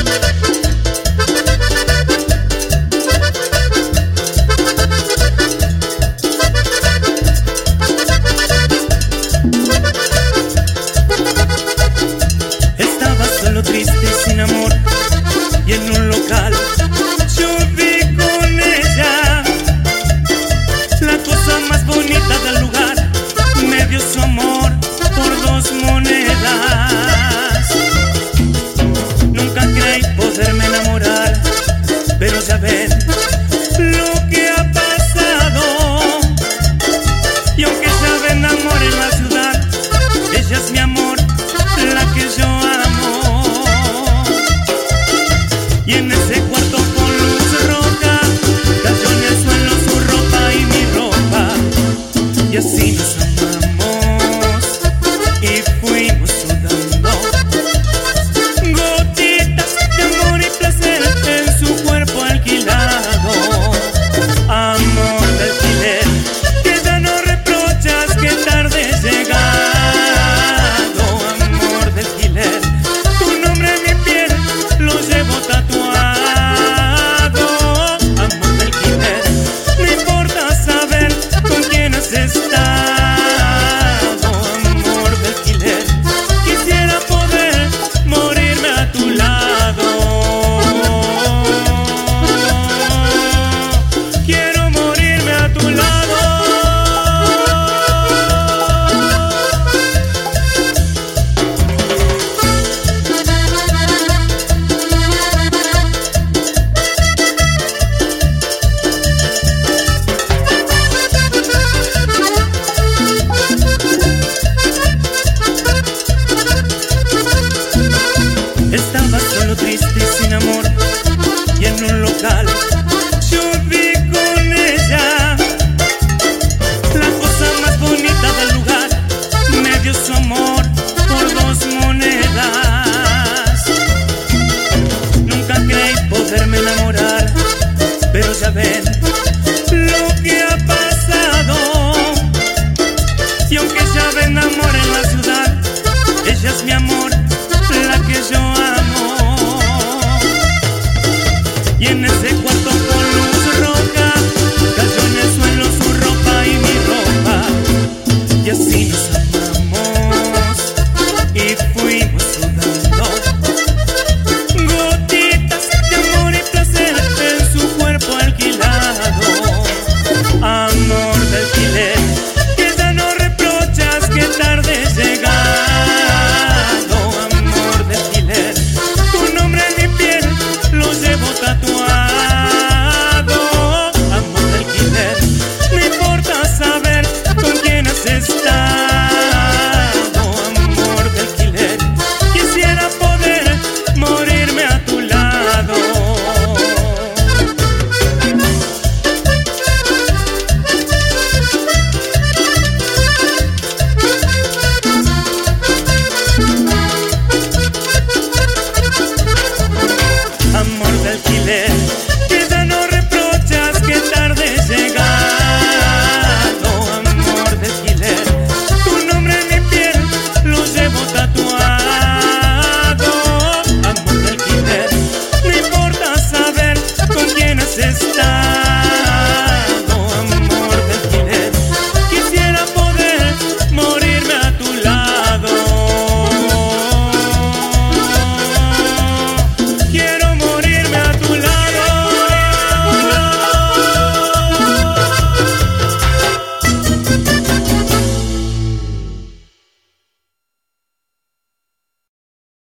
Estaba solo, triste y sin amor, y en un local yo vi con ella la cosa más bonita del lugar. Me dio su amor por 2 monedas. Nunca creí poderme enamorar, pero ya ven lo que ha pasado. Y aunque ya ven amor en la ciudad, ella es mi amor, la que yo amo. Y en ese cuarto con luz roja cayó en el suelo su ropa y mi ropa, y así nos amamos y fuimos sudando gotitas de amor y placer en su cuerpo alquilado. Amor de alquiler, que ya no reprochas que tarde he llegado. Amor de alquiler, tu nombre en mi piel lo llevo tatuado. Amor de alquiler, no importa saber con quién has estado. Amor de alquiler, quisiera poder morirme a tu lado. Quiero morirme a tu lado. Estaba solo, triste y sin amor, y en un local